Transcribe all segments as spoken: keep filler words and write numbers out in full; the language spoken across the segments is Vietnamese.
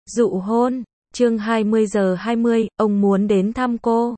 Dụ hôn, chương hai mươi giờ hai mươi, ông muốn đến thăm cô.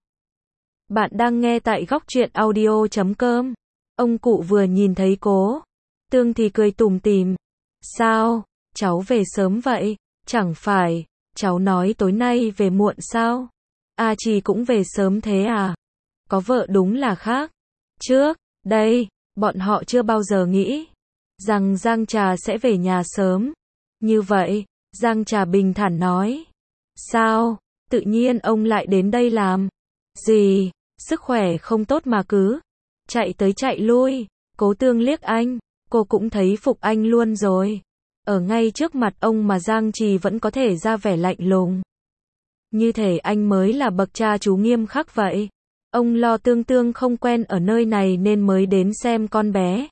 Bạn đang nghe tại góc truyện audio chấm com. Ông cụ vừa nhìn thấy Cố Tương thì cười tủm tỉm. Sao, cháu về sớm vậy? Chẳng phải, cháu nói tối nay về muộn sao? A Trì cũng về sớm thế à? Có vợ đúng là khác. Trước đây, bọn họ chưa bao giờ nghĩ rằng Giang Trà sẽ về nhà sớm. Như vậy, Giang Trà bình thản nói. Sao, tự nhiên ông lại đến đây làm gì? Sức khỏe không tốt mà cứ chạy tới chạy lui. Cố Tương liếc anh, cô cũng thấy phục anh luôn rồi. Ở ngay trước mặt ông mà Giang Trì vẫn có thể ra vẻ lạnh lùng. Như thể anh mới là bậc cha chú nghiêm khắc vậy. Ông lo Tương Tương không quen ở nơi này nên mới đến xem con bé.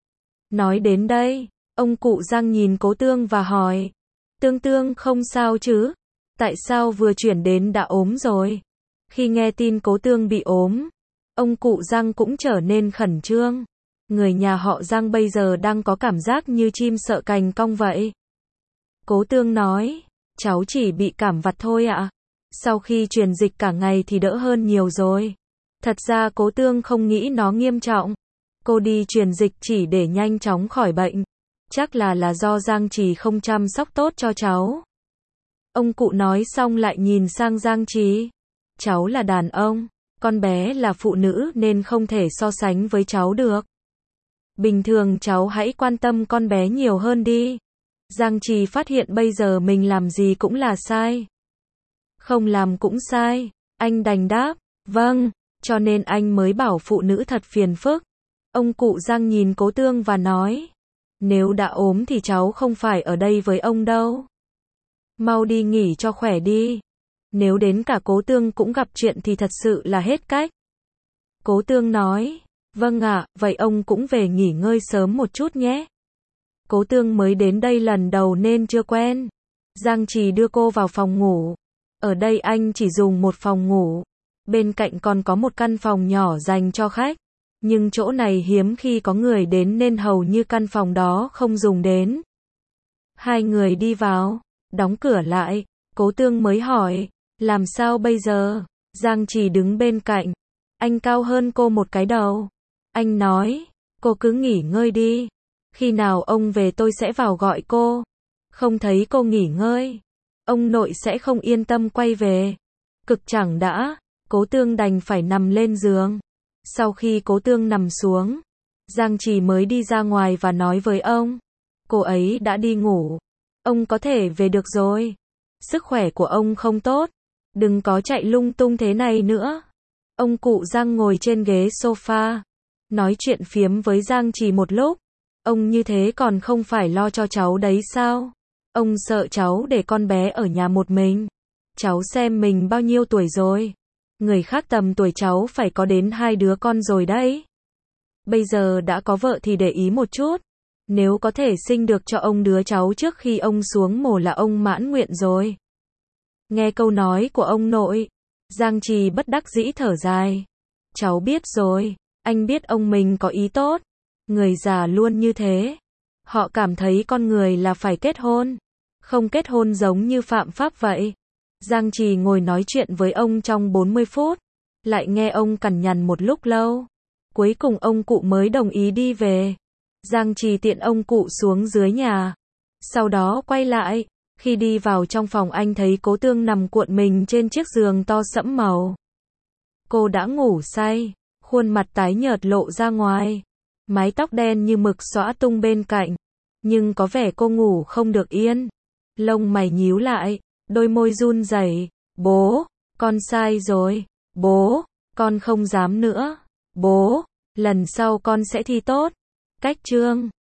Nói đến đây, ông cụ Giang nhìn Cố Tương và hỏi. Tương Tương không sao chứ? Tại sao vừa chuyển đến đã ốm rồi? Khi nghe tin Cố Tương bị ốm, ông cụ Giang cũng trở nên khẩn trương. Người nhà họ Giang bây giờ đang có cảm giác như chim sợ cành cong vậy. Cố Tương nói, cháu chỉ bị cảm vặt thôi ạ. Sau khi truyền dịch cả ngày thì đỡ hơn nhiều rồi. Thật ra Cố Tương không nghĩ nó nghiêm trọng. Cô đi truyền dịch chỉ để nhanh chóng khỏi bệnh. Chắc là là do Giang Trì không chăm sóc tốt cho cháu. Ông cụ nói xong lại nhìn sang Giang Trì. Cháu là đàn ông, con bé là phụ nữ nên không thể so sánh với cháu được. Bình thường cháu hãy quan tâm con bé nhiều hơn đi. Giang Trì phát hiện bây giờ mình làm gì cũng là sai. Không làm cũng sai. Anh đành đáp, vâng, cho nên anh mới bảo phụ nữ thật phiền phức. Ông cụ Giang nhìn Cố Tương và nói. Nếu đã ốm thì cháu không phải ở đây với ông đâu. Mau đi nghỉ cho khỏe đi. Nếu đến cả Cố Tương cũng gặp chuyện thì thật sự là hết cách. Cố Tương nói, vâng ạ, vậy ông cũng về nghỉ ngơi sớm một chút nhé. Cố Tương mới đến đây lần đầu nên chưa quen. Giang Trì đưa cô vào phòng ngủ. Ở đây anh chỉ dùng một phòng ngủ. Bên cạnh còn có một căn phòng nhỏ dành cho khách. Nhưng chỗ này hiếm khi có người đến nên hầu như căn phòng đó không dùng đến. Hai người đi vào, đóng cửa lại, Cố Tương mới hỏi, làm sao bây giờ? Giang Trì đứng bên cạnh, anh cao hơn cô một cái đầu. Anh nói, cô cứ nghỉ ngơi đi. Khi nào ông về tôi sẽ vào gọi cô. Không thấy cô nghỉ ngơi, ông nội sẽ không yên tâm quay về. Cực chẳng đã, Cố Tương đành phải nằm lên giường. Sau khi Cố Tương nằm xuống, Giang Trì mới đi ra ngoài và nói với ông. Cô ấy đã đi ngủ. Ông có thể về được rồi. Sức khỏe của ông không tốt. Đừng có chạy lung tung thế này nữa. Ông cụ Giang ngồi trên ghế sofa. Nói chuyện phiếm với Giang Trì một lúc. Ông như thế còn không phải lo cho cháu đấy sao? Ông sợ cháu để con bé ở nhà một mình. Cháu xem mình bao nhiêu tuổi rồi. Người khác tầm tuổi cháu phải có đến hai đứa con rồi đấy. Bây giờ đã có vợ thì để ý một chút. Nếu có thể sinh được cho ông đứa cháu trước khi ông xuống mồ là ông mãn nguyện rồi. Nghe câu nói của ông nội, Giang Trì bất đắc dĩ thở dài. Cháu biết rồi, anh biết ông mình có ý tốt. Người già luôn như thế. Họ cảm thấy con người là phải kết hôn. Không kết hôn giống như phạm pháp vậy. Giang Trì ngồi nói chuyện với ông trong bốn mươi phút. Lại nghe ông cằn nhằn một lúc lâu. Cuối cùng ông cụ mới đồng ý đi về. Giang Trì tiện ông cụ xuống dưới nhà. Sau đó quay lại. Khi đi vào trong phòng anh thấy Cố Tương nằm cuộn mình trên chiếc giường to sẫm màu. Cô đã ngủ say. Khuôn mặt tái nhợt lộ ra ngoài. Mái tóc đen như mực xõa tung bên cạnh. Nhưng có vẻ cô ngủ không được yên. Lông mày nhíu lại. Đôi môi run rẩy. Bố, con sai rồi. Bố, con không dám nữa. Bố, lần sau con sẽ thi tốt. Cách chương